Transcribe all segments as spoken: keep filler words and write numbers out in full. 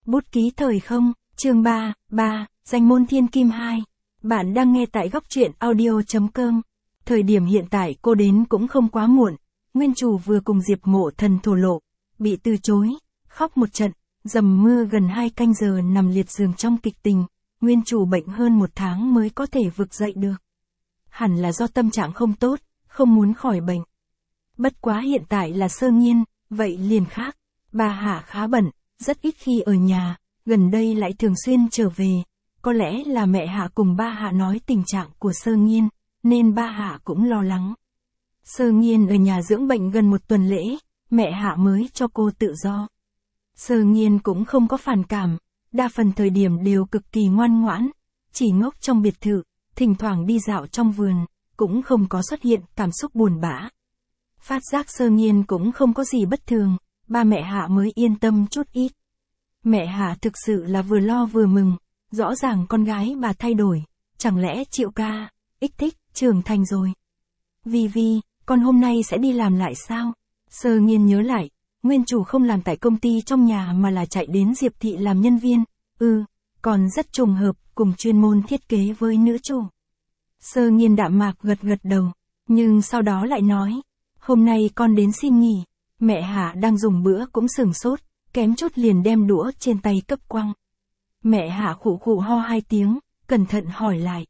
Bút ký thời không, chương ba, ba, danh môn thiên kim hai. Bạn đang nghe tại góc truyện audio chấm com. Thời điểm hiện tại cô đến cũng không quá muộn. Nguyên chủ vừa cùng Diệp Mộ Thần thổ lộ, bị từ chối, khóc một trận, dầm mưa gần hai canh giờ nằm liệt giường trong kịch tình. Nguyên chủ bệnh hơn một tháng mới có thể vực dậy được. Hẳn là do tâm trạng không tốt, không muốn khỏi bệnh. Bất quá hiện tại là Sơ Nghiên, vậy liền khác. Bà Hạ khá bận, rất ít khi ở nhà, gần đây lại thường xuyên trở về. Có lẽ là mẹ Hạ cùng ba Hạ nói tình trạng của Sơ Nghiên, nên ba Hạ cũng lo lắng. Sơ Nghiên ở nhà dưỡng bệnh gần một tuần lễ, mẹ Hạ mới cho cô tự do. Sơ Nghiên cũng không có phản cảm, đa phần thời điểm đều cực kỳ ngoan ngoãn, chỉ ngốc trong biệt thự, thỉnh thoảng đi dạo trong vườn, cũng không có xuất hiện cảm xúc buồn bã. Phát giác Sơ Nghiên cũng không có gì bất thường, ba mẹ Hạ mới yên tâm chút ít. Mẹ Hạ thực sự là vừa lo vừa mừng, rõ ràng con gái bà thay đổi, chẳng lẽ Triệu ca, ích thích, trưởng thành rồi. Vi Vi, con hôm nay sẽ đi làm lại sao? Sơ Nghiên nhớ lại, nguyên chủ không làm tại công ty trong nhà mà là chạy đến Diệp Thị làm nhân viên, ừ, còn rất trùng hợp, cùng chuyên môn thiết kế với nữ chủ. Sơ Nghiên đạm mạc gật gật đầu, nhưng sau đó lại nói, hôm nay con đến xin nghỉ. Mẹ Hạ đang dùng bữa cũng sửng sốt, kém chút liền đem đũa trên tay cấp quăng. Mẹ Hạ khụ khụ ho hai tiếng, cẩn thận hỏi lại.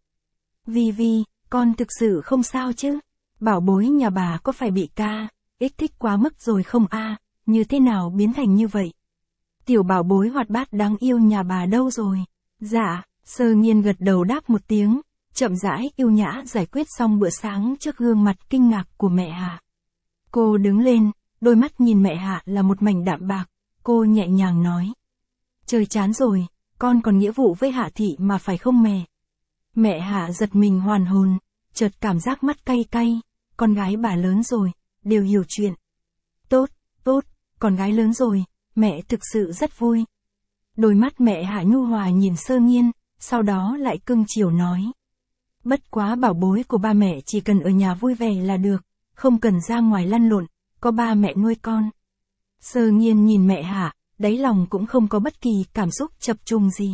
Vi Vi, con thực sự không sao chứ? Bảo bối nhà bà có phải bị ca, ích thích quá mức rồi không a? Như thế nào biến thành như vậy? Tiểu bảo bối hoạt bát đáng yêu nhà bà đâu rồi? Dạ, Sơ Nghiên gật đầu đáp một tiếng, chậm rãi yêu nhã giải quyết xong bữa sáng trước gương mặt kinh ngạc của mẹ Hạ. Cô đứng lên, đôi mắt nhìn mẹ Hạ là một mảnh đạm bạc, cô nhẹ nhàng nói. Trời chán rồi, con còn nghĩa vụ với Hạ Thị mà phải không mẹ? Mẹ Hạ giật mình hoàn hồn, chợt cảm giác mắt cay cay, con gái bà lớn rồi, đều hiểu chuyện. Tốt, tốt, con gái lớn rồi, mẹ thực sự rất vui. Đôi mắt mẹ Hạ nhu hòa nhìn Sơ Nghiên, sau đó lại cưng chiều nói. Bất quá bảo bối của ba mẹ chỉ cần ở nhà vui vẻ là được, không cần ra ngoài lăn lộn, có ba mẹ nuôi con. Sơ Nghiên nhìn mẹ Hạ, đáy lòng cũng không có bất kỳ cảm xúc chập trùng gì.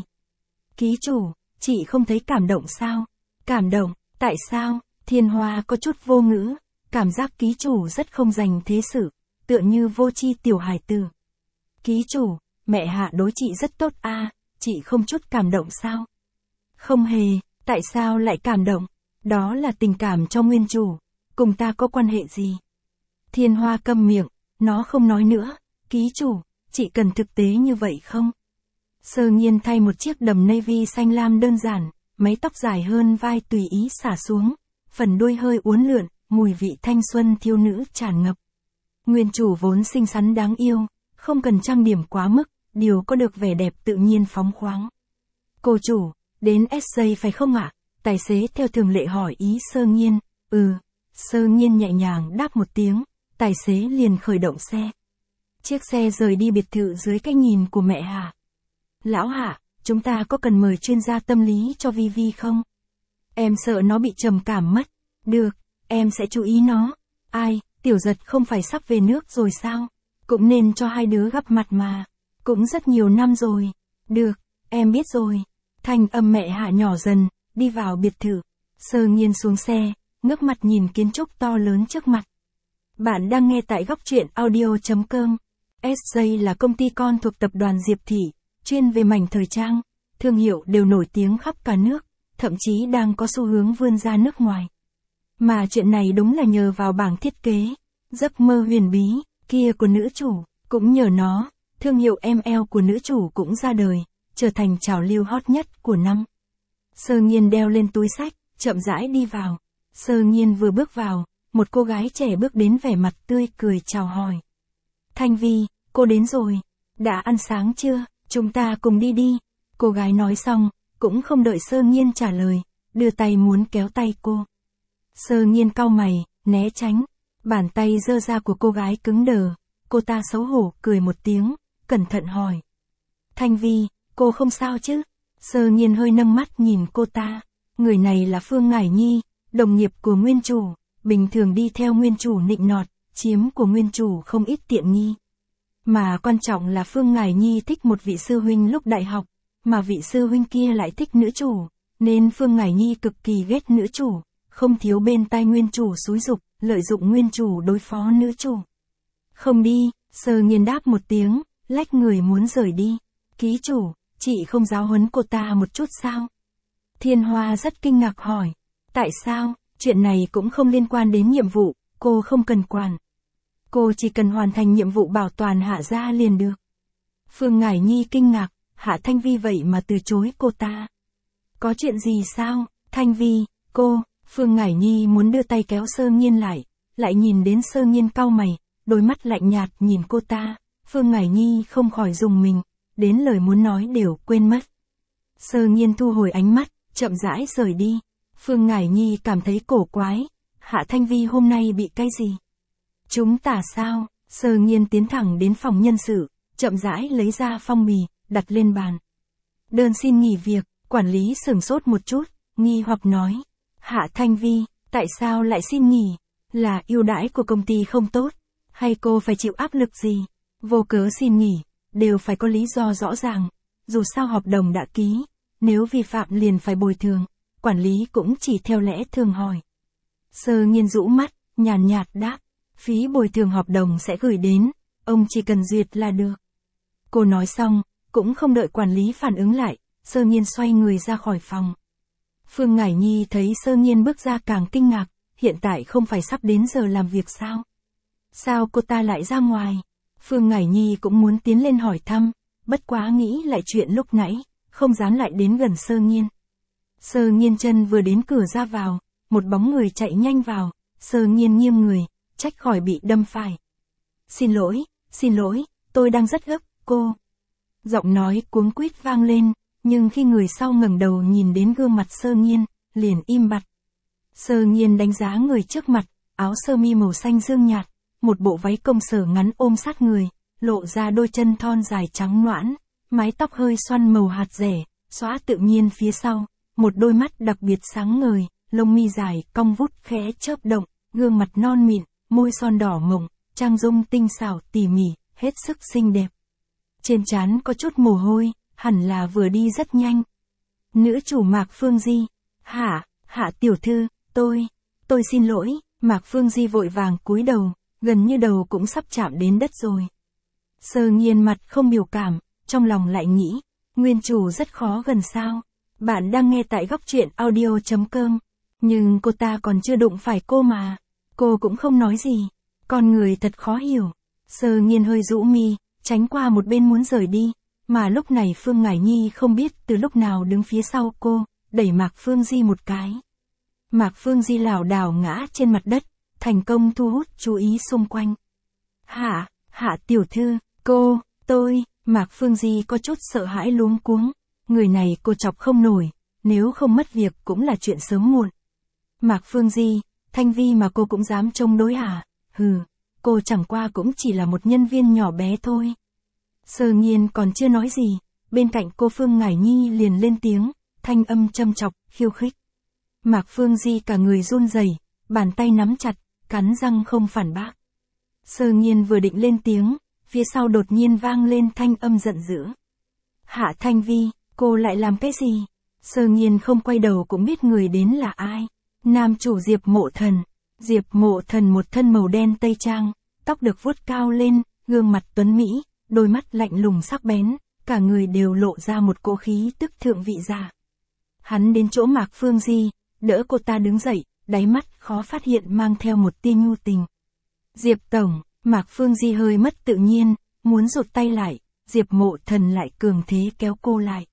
Ký chủ, chị không thấy cảm động sao? Cảm động, tại sao? Thiên Hoa có chút vô ngữ, cảm giác ký chủ rất không dành thế sự, tựa như vô tri tiểu hài tử. Ký chủ, mẹ Hạ đối chị rất tốt a, à, chị không chút cảm động sao? Không hề, tại sao lại cảm động? Đó là tình cảm cho nguyên chủ, cùng ta có quan hệ gì? Thiên Hoa câm miệng, nó không nói nữa. Ký chủ, chị cần thực tế như vậy không? Sơ Nghiên thay một chiếc đầm navy xanh lam đơn giản, mái tóc dài hơn vai tùy ý xả xuống, phần đuôi hơi uốn lượn, mùi vị thanh xuân thiếu nữ tràn ngập. Nguyên chủ vốn xinh xắn đáng yêu, không cần trang điểm quá mức, điều có được vẻ đẹp tự nhiên phóng khoáng. Cô chủ, đến ét gi phải không ạ? Tài xế theo thường lệ hỏi ý Sơ Nghiên. Ừ, Sơ Nghiên nhẹ nhàng đáp một tiếng, tài xế liền khởi động xe. Chiếc xe rời đi biệt thự dưới cái nhìn của mẹ Hạ. Lão Hạ, chúng ta có cần mời chuyên gia tâm lý cho Vi Vi không? Em sợ nó bị trầm cảm mất. Được, em sẽ chú ý nó. Ai, Tiểu Giật không phải sắp về nước rồi sao? Cũng nên cho hai đứa gặp mặt mà. Cũng rất nhiều năm rồi. Được, em biết rồi. Thanh âm mẹ Hạ nhỏ dần, đi vào biệt thự. Sơ Nghiên xuống xe, ngước mặt nhìn kiến trúc to lớn trước mặt. Bạn đang nghe tại góc truyện audio chấm com. ét gi là công ty con thuộc tập đoàn Diệp Thị, chuyên về mảnh thời trang, thương hiệu đều nổi tiếng khắp cả nước, thậm chí đang có xu hướng vươn ra nước ngoài. Mà chuyện này đúng là nhờ vào bảng thiết kế, giấc mơ huyền bí, kia của nữ chủ, cũng nhờ nó, thương hiệu em lờ của nữ chủ cũng ra đời, trở thành trào lưu hot nhất của năm. Sơ Nghiên đeo lên túi xách, chậm rãi đi vào. Sơ Nghiên vừa bước vào, một cô gái trẻ bước đến vẻ mặt tươi cười chào hỏi. Thanh Vi, cô đến rồi. Đã ăn sáng chưa? Chúng ta cùng đi đi. Cô gái nói xong, cũng không đợi Sơ Nghiên trả lời, đưa tay muốn kéo tay cô. Sơ Nghiên cau mày, né tránh. Bàn tay giơ ra của cô gái cứng đờ. Cô ta xấu hổ cười một tiếng, cẩn thận hỏi. Thanh Vi, cô không sao chứ? Sơ Nghiên hơi nâng mắt nhìn cô ta. Người này là Phương Ngải Nhi, đồng nghiệp của nguyên chủ, bình thường đi theo nguyên chủ nịnh nọt, chiếm của nguyên chủ không ít tiện nghi. Mà quan trọng là Phương Ngải Nhi thích một vị sư huynh lúc đại học, mà vị sư huynh kia lại thích nữ chủ, nên Phương Ngải Nhi cực kỳ ghét nữ chủ, không thiếu bên tai nguyên chủ xúi giục, lợi dụng nguyên chủ đối phó nữ chủ. Không đi, Sơ Nghiên đáp một tiếng, lách người muốn rời đi. Ký chủ, chị không giáo huấn cô ta một chút sao? Thiên Hoa rất kinh ngạc hỏi. Tại sao? Chuyện này cũng không liên quan đến nhiệm vụ, cô không cần quản. Cô chỉ cần hoàn thành nhiệm vụ bảo toàn Hạ gia liền được. Phương Ngải Nhi kinh ngạc, Hạ Thanh Vi vậy mà từ chối cô ta. Có chuyện gì sao? Thanh Vi, cô, Phương Ngải Nhi muốn đưa tay kéo Sơ Nghiên lại, lại nhìn đến Sơ Nghiên cau mày, đôi mắt lạnh nhạt nhìn cô ta, Phương Ngải Nhi không khỏi rùng mình, đến lời muốn nói đều quên mất. Sơ Nghiên thu hồi ánh mắt, chậm rãi rời đi. Phương Ngải Nhi cảm thấy cổ quái, Hạ Thanh Vi hôm nay bị cái gì? Chúng ta sao? Sơ Nghiên tiến thẳng đến phòng nhân sự, chậm rãi lấy ra phong bì, đặt lên bàn. Đơn xin nghỉ việc, quản lý sửng sốt một chút, nghi hoặc nói. Hạ Thanh Vi, tại sao lại xin nghỉ? Là ưu đãi của công ty không tốt? Hay cô phải chịu áp lực gì? Vô cớ xin nghỉ, đều phải có lý do rõ ràng. Dù sao hợp đồng đã ký, nếu vi phạm liền phải bồi thường, quản lý cũng chỉ theo lẽ thường hỏi. Sơ Nghiên rũ mắt, nhàn nhạt đáp, phí bồi thường hợp đồng sẽ gửi đến, ông chỉ cần duyệt là được. Cô nói xong, cũng không đợi quản lý phản ứng lại, Sơ Nghiên xoay người ra khỏi phòng. Phương Ngải Nhi thấy Sơ Nghiên bước ra càng kinh ngạc, hiện tại không phải sắp đến giờ làm việc sao? Sao cô ta lại ra ngoài? Phương Ngải Nhi cũng muốn tiến lên hỏi thăm, bất quá nghĩ lại chuyện lúc nãy, không dám lại đến gần Sơ Nghiên. Sơ Nghiên chân vừa đến cửa ra vào, một bóng người chạy nhanh vào, Sơ Nghiên nghiêng người, trách khỏi bị đâm phải. Xin lỗi, xin lỗi, tôi đang rất gấp, cô. Giọng nói cuống quýt vang lên, nhưng khi người sau ngẩng đầu nhìn đến gương mặt Sơ Nghiên, liền im bặt. Sơ Nghiên đánh giá người trước mặt, áo sơ mi màu xanh dương nhạt, một bộ váy công sở ngắn ôm sát người, lộ ra đôi chân thon dài trắng nõn, mái tóc hơi xoăn màu hạt rẻ, xõa tự nhiên phía sau, một đôi mắt đặc biệt sáng ngời, lông mi dài cong vút khẽ chớp động, gương mặt non mịn, môi son đỏ mộng, trang dung tinh xảo tỉ mỉ, hết sức xinh đẹp. Trên trán có chút mồ hôi, hẳn là vừa đi rất nhanh. Nữ chủ Mạc Phương Di, hả, Hạ tiểu thư, tôi, tôi xin lỗi, Mạc Phương Di vội vàng cúi đầu, gần như đầu cũng sắp chạm đến đất rồi. Sơ Nghiên mặt không biểu cảm, trong lòng lại nghĩ, nguyên chủ rất khó gần sao. Bạn đang nghe tại góc truyện audio chấm com, nhưng cô ta còn chưa đụng phải cô mà, cô cũng không nói gì, con người thật khó hiểu. Sơ Nghiên hơi rũ mi, tránh qua một bên muốn rời đi, mà lúc này Phương Ngải Nhi không biết từ lúc nào đứng phía sau cô, đẩy Mạc Phương Di một cái. Mạc Phương Di lảo đảo ngã trên mặt đất, thành công thu hút chú ý xung quanh. Hạ, Hạ tiểu thư, cô, tôi, Mạc Phương Di có chút sợ hãi luống cuống, người này cô chọc không nổi, nếu không mất việc cũng là chuyện sớm muộn. Mạc Phương Di, Thanh Vi mà cô cũng dám chống đối à? Hừ, cô chẳng qua cũng chỉ là một nhân viên nhỏ bé thôi. Sơ Nghiên còn chưa nói gì, bên cạnh cô Phương Ngải Nhi liền lên tiếng, thanh âm châm chọc, khiêu khích. Mạc Phương Di cả người run rẩy, bàn tay nắm chặt, cắn răng không phản bác. Sơ Nghiên vừa định lên tiếng, phía sau đột nhiên vang lên thanh âm giận dữ. Hạ Thanh Vi, cô lại làm cái gì? Sơ Nghiên không quay đầu cũng biết người đến là ai. Nam chủ Diệp Mộ Thần. Diệp Mộ Thần một thân màu đen tây trang, tóc được vuốt cao lên, gương mặt tuấn mỹ, đôi mắt lạnh lùng sắc bén, cả người đều lộ ra một cỗ khí tức thượng vị giả. Hắn đến chỗ Mạc Phương Di, đỡ cô ta đứng dậy, đáy mắt khó phát hiện mang theo một tia nhu tình. Diệp tổng, Mạc Phương Di hơi mất tự nhiên, muốn rụt tay lại, Diệp Mộ Thần lại cường thế kéo cô lại.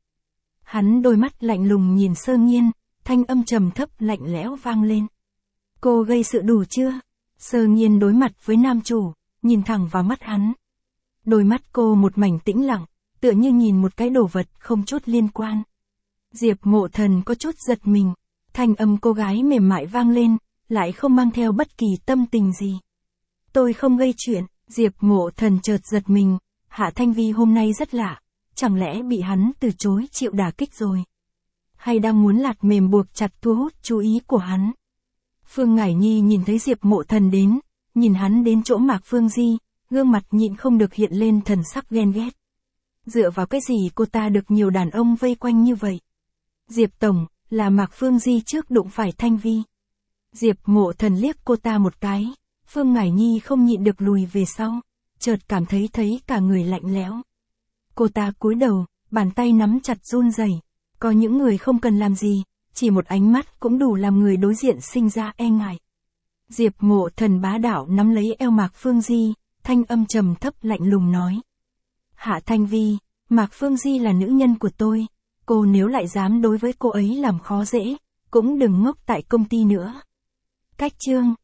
Hắn đôi mắt lạnh lùng nhìn Sơ Nghiên, thanh âm trầm thấp lạnh lẽo vang lên. Cô gây sự đủ chưa? Sơ Nghiên đối mặt với nam chủ, nhìn thẳng vào mắt hắn. Đôi mắt cô một mảnh tĩnh lặng, tựa như nhìn một cái đồ vật không chút liên quan. Diệp Mộ Thần có chút giật mình, thanh âm cô gái mềm mại vang lên, lại không mang theo bất kỳ tâm tình gì. Tôi không gây chuyện. Diệp Mộ Thần chợt giật mình, Hạ Thanh Vi hôm nay rất lạ, chẳng lẽ bị hắn từ chối chịu đả kích rồi? Hay đang muốn lạt mềm buộc chặt thu hút chú ý của hắn? Phương Ngải Nhi nhìn thấy Diệp Mộ Thần đến, nhìn hắn đến chỗ Mạc Phương Di, Gương mặt nhịn không được hiện lên thần sắc ghen ghét. Dựa vào cái gì cô ta được nhiều đàn ông vây quanh như vậy? Diệp Tổng, là Mạc Phương Di trước đụng phải Thanh Vi. Diệp Mộ Thần liếc cô ta một cái, Phương Ngải Nhi không nhịn được lùi về sau, chợt cảm thấy thấy cả người lạnh lẽo. Cô ta cúi đầu, bàn tay nắm chặt run rẩy. Có những người không cần làm gì, chỉ một ánh mắt cũng đủ làm người đối diện sinh ra e ngại. Diệp Mộ Thần bá đạo nắm lấy eo Mạc Phương Di, thanh âm trầm thấp lạnh lùng nói. Hạ Thanh Vi, Mạc Phương Di là nữ nhân của tôi, cô nếu lại dám đối với cô ấy làm khó dễ, cũng đừng ngốc tại công ty nữa. Cách chương